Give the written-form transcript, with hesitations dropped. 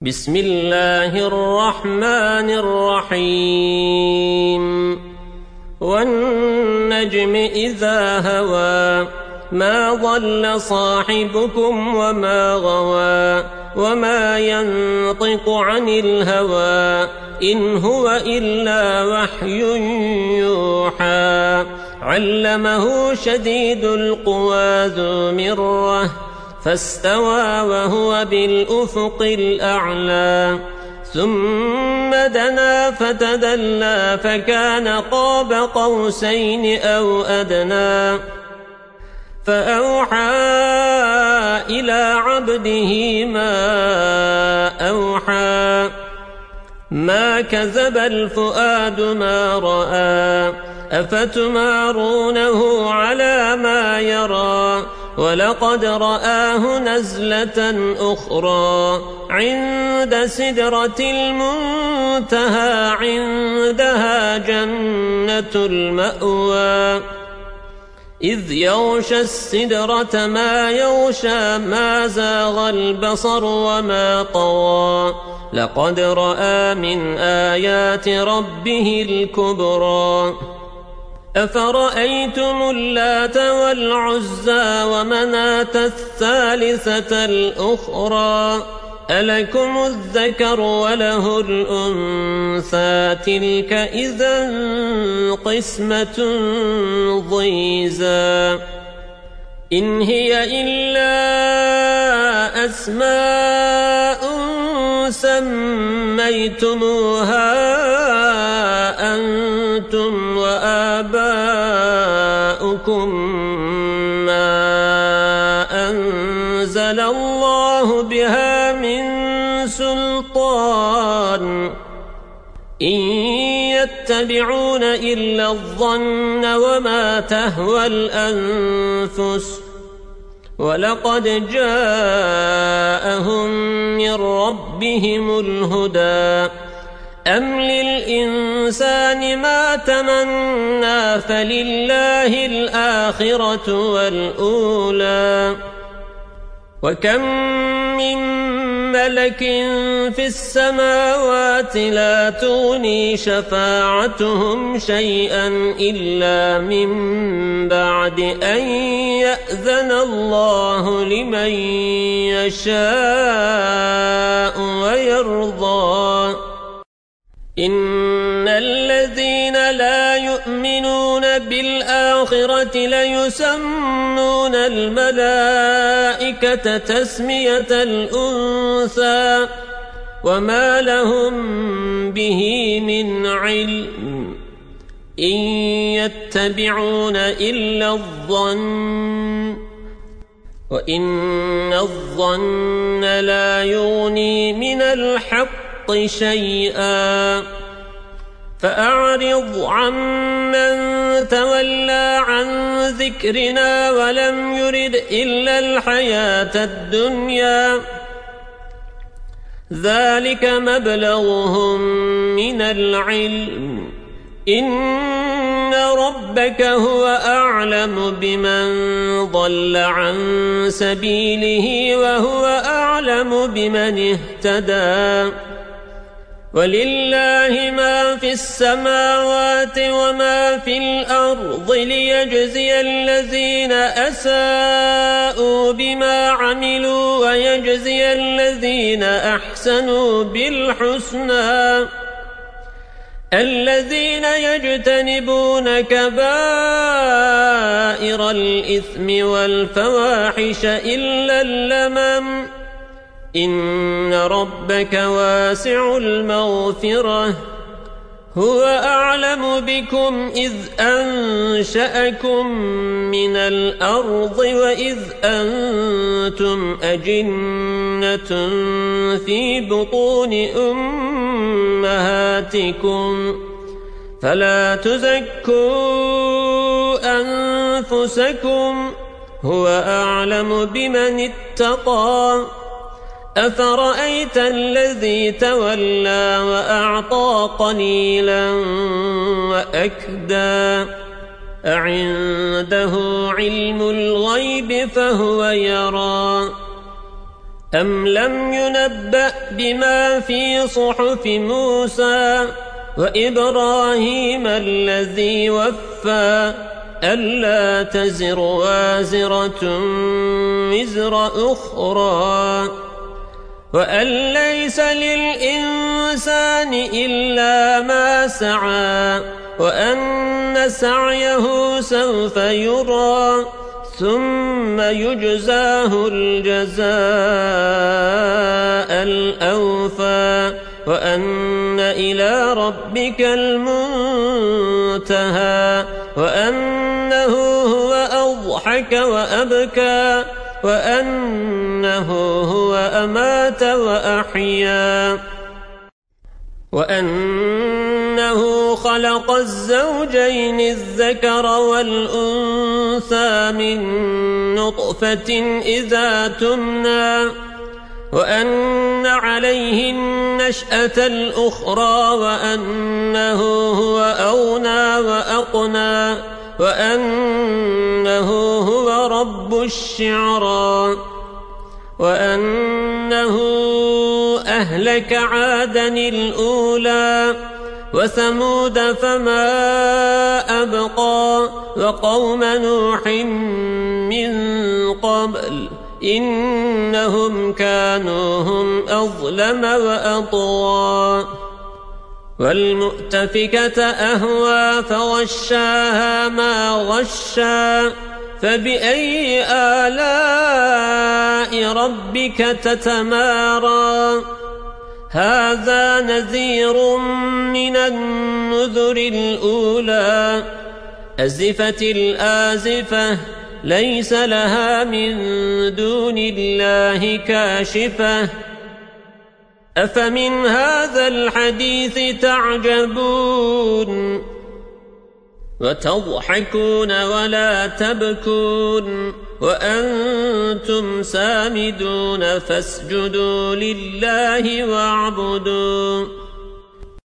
بسم الله الرحمن الرحيم والنجم إذا هوى ما ضل صاحبكم وما غوى وما ينطق عن الهوى إن هو إلا وحي يوحى علمه شديد القوى ذو مرة فاستوى وهو بالأفق الأعلى ثم دنا فتدلى فكان قاب قوسين أو أدنى فأوحى إلى عبده ما أوحى ما كذب الفؤاد ما رأى أفتمارونه على ما يرى ولقد رآه نزلة أخرى عند سدرة المنتهى عندها جنة المأوى إذ يغشى السدرة ما يغشى ما زاغ البصر وما طغى لقد رأى من آيات ربه الكبرى أفرأيتم اللات والعزى ومناة الثالثة الأخرى ألكم الذكر وله الأنثى تلك إذا قسمة ضيزى إن هي إلا أسماء سميتموها أنتم وآباؤكم ما أنزل الله بها من سلطان إن يتبعون إلا الظن وما تهوى الأنفس ولقد جاءهم من ربهم الهدى أم للإنسان ما تمنى فلله الآخرة والأولى وكم من ملك في السماوات لا تغني شفاعتهم شيئا إلا من بعد أن يأذن الله لمن يشاء ويرضى إن الذين لا يؤمنون بالآخرة ليسمون الملائكة تسمية الأنثى وما لهم به من علم إن يتبعون إلا الظن وإن الظن لا يغني من الحق شيئا فأعرض عمن تولى عن ذكرنا ولم يرد إلا الحياة الدنيا ذلك مبلغهم من العلم إن ربك هو أعلم بمن ضل عن سبيله وهو أعلم بمن اهتدى ولله ما في السماوات وما في الأرض ليجزي الذين أساءوا بما عملوا ويجزي الذين أحسنوا بالحسنى الذين يجتنبون كبائر الإثم والفواحش إلا اللمم إن ربك واسع المغفرة هو أعلم بكم إذ أنشأكم من الأرض وإذ أنتم أجنة في بطون أمهاتكم فلا تزكوا أنفسكم هو أعلم بمن اتقى أفرأيت الذي تولى وأعطى قليلا وأكدى أعنده علم الغيب فهو يرى أم لم ينبأ بما في صحف موسى وإبراهيم الذي وفى ألا تزر وازرة وزر أخرى وأن ليس للإنسان إلا ما سعى وأن سعيه سوف يرى ثم يجزاه الجزاء الأوفى وأن إلى ربك المنتهى وأنه هو أضحك وأبكى وأنه هو أمات وأحيا وأنه خلق الزوجين الذكر والأنثى من نطفة إذا تمنى وأن عليه النشأة الأخرى وأنه هو أغنى وأقنى وأنه هو رب الشعرى وأنه أهلك عادا الأولى وثمود فما أبقى وقوم نوح من قبل إنهم كانوا هم أظلم وأطغى والمؤتفكة أهوى فغشاها ما غشا فبأي آلاء ربك تتمارى هذا نذير من النذر الأولى أزفت الآزفة ليس لها من دون الله كاشفة أفمن هذا الحديث تعجبون وتضحكون ولا تبكون وأنتم سامدون فاسجدوا لله واعبدوا